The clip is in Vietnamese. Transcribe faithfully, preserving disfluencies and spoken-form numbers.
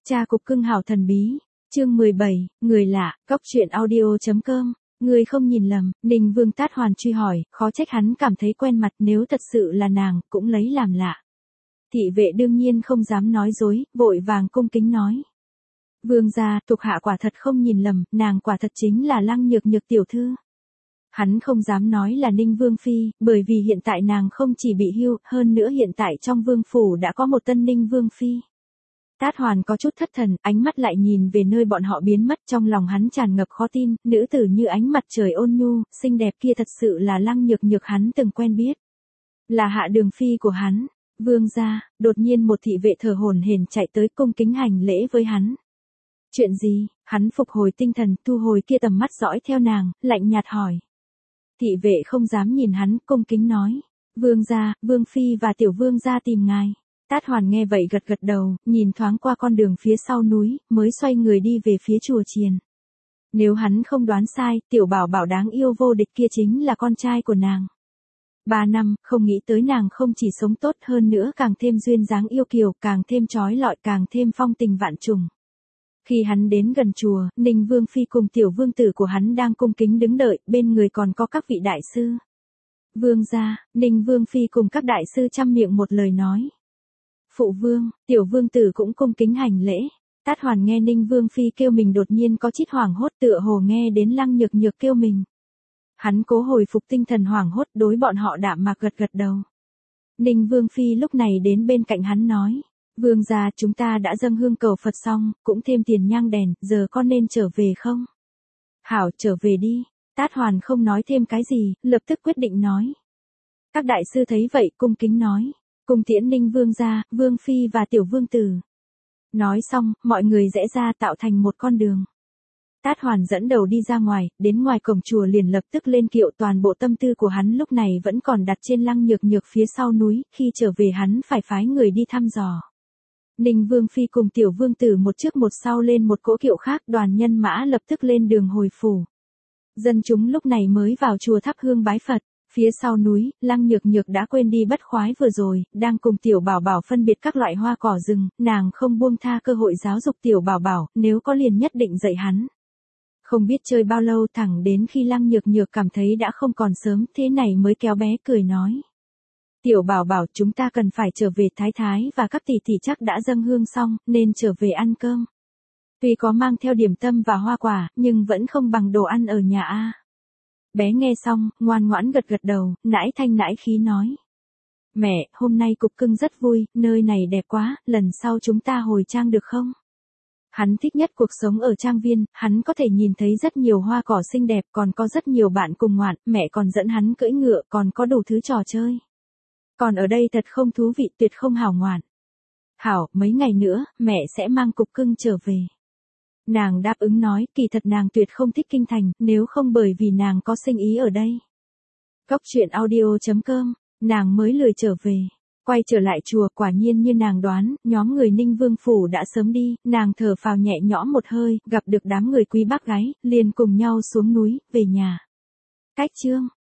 Cha cục cưng hảo thần bí, chương mười bảy, người lạ, cóc truyện audio.com, người không nhìn lầm, Ninh Vương Tát Hoàn truy hỏi, khó trách hắn cảm thấy quen mặt, nếu thật sự là nàng, cũng lấy làm lạ. Thị vệ đương nhiên không dám nói dối, vội vàng cung kính nói. Vương gia, thuộc hạ quả thật không nhìn lầm, nàng quả thật chính là Lăng Nhược Nhược tiểu thư. Hắn không dám nói là Ninh Vương Phi, bởi vì hiện tại nàng không chỉ bị hưu, hơn nữa hiện tại trong vương phủ đã có một tân Ninh Vương Phi. Tát Hoàn có chút thất thần, ánh mắt lại nhìn về nơi bọn họ biến mất, trong lòng hắn tràn ngập khó tin, nữ tử như ánh mặt trời ôn nhu, xinh đẹp kia thật sự là Lăng Nhược Nhược hắn từng quen biết. Là Hạ Đường Phi của hắn. Vương gia, đột nhiên một thị vệ thở hổn hển chạy tới cung kính hành lễ với hắn. Chuyện gì? Hắn phục hồi tinh thần, thu hồi kia tầm mắt dõi theo nàng, lạnh nhạt hỏi. Thị vệ không dám nhìn hắn, cung kính nói. Vương gia, Vương Phi và Tiểu Vương gia tìm ngài. Tát Hoàn nghe vậy gật gật đầu, nhìn thoáng qua con đường phía sau núi, mới xoay người đi về phía chùa chiền. Nếu hắn không đoán sai, Tiểu Bảo Bảo đáng yêu vô địch kia chính là con trai của nàng. Ba năm, không nghĩ tới nàng không chỉ sống tốt hơn nữa càng thêm duyên dáng yêu kiều, càng thêm trói lọi, càng thêm phong tình vạn trùng. Khi hắn đến gần chùa, Ninh Vương Phi cùng tiểu vương tử của hắn đang cung kính đứng đợi, bên người còn có các vị đại sư. Vương gia, Ninh Vương Phi cùng các đại sư chăm miệng một lời nói. Phụ vương, tiểu vương tử cũng cung kính hành lễ. Tát Hoàn nghe Ninh Vương Phi kêu mình đột nhiên có chút hoảng hốt, tựa hồ nghe đến Lăng Nhược Nhược kêu mình. Hắn cố hồi phục tinh thần hoảng hốt, đối bọn họ đạm mạc gật gật đầu. Ninh Vương Phi lúc này đến bên cạnh hắn nói. Vương gia, chúng ta đã dâng hương cầu Phật xong, cũng thêm tiền nhang đèn, giờ con nên trở về không? Hảo, trở về đi. Tát Hoàn không nói thêm cái gì, lập tức quyết định nói. Các đại sư thấy vậy cung kính nói. Cùng tiễn Ninh Vương gia, Vương Phi và Tiểu Vương Tử. Nói xong, mọi người rẽ ra tạo thành một con đường. Tát Hoàn dẫn đầu đi ra ngoài, đến ngoài cổng chùa liền lập tức lên kiệu, toàn bộ tâm tư của hắn lúc này vẫn còn đặt trên Lăng Nhược Nhược phía sau núi, khi trở về hắn phải phái người đi thăm dò. Ninh Vương Phi cùng Tiểu Vương Tử một trước một sau lên một cỗ kiệu khác, đoàn nhân mã lập tức lên đường hồi phủ. Dân chúng lúc này mới vào chùa thắp hương bái Phật. Phía sau núi, Lăng Nhược Nhược đã quên đi bất khoái vừa rồi, đang cùng Tiểu Bảo Bảo phân biệt các loại hoa cỏ rừng, nàng không buông tha cơ hội giáo dục Tiểu Bảo Bảo, nếu có liền nhất định dạy hắn. Không biết chơi bao lâu, thẳng đến khi Lăng Nhược Nhược cảm thấy đã không còn sớm, thế này mới kéo bé cười nói. Tiểu Bảo Bảo, chúng ta cần phải trở về, thái thái và các tỷ tỷ chắc đã dâng hương xong, nên trở về ăn cơm. Tuy có mang theo điểm tâm và hoa quả, nhưng vẫn không bằng đồ ăn ở nhà a. Bé nghe xong, ngoan ngoãn gật gật đầu, nãi thanh nãi khí nói. Mẹ, hôm nay cục cưng rất vui, nơi này đẹp quá, lần sau chúng ta hồi trang được không? Hắn thích nhất cuộc sống ở trang viên, hắn có thể nhìn thấy rất nhiều hoa cỏ xinh đẹp, còn có rất nhiều bạn cùng ngoạn, mẹ còn dẫn hắn cưỡi ngựa, còn có đủ thứ trò chơi. Còn ở đây thật không thú vị, tuyệt không hảo ngoạn. Hảo, mấy ngày nữa, mẹ sẽ mang cục cưng trở về. Nàng đáp ứng nói, kỳ thật nàng tuyệt không thích kinh thành, nếu không bởi vì nàng có sinh ý ở đây. Cóc truyện audio.com, nàng mới lười trở về. Quay trở lại chùa, quả nhiên như nàng đoán, nhóm người Ninh Vương Phủ đã sớm đi, nàng thở phào nhẹ nhõm một hơi, gặp được đám người quý bác gái, liền cùng nhau xuống núi, về nhà. Cách chương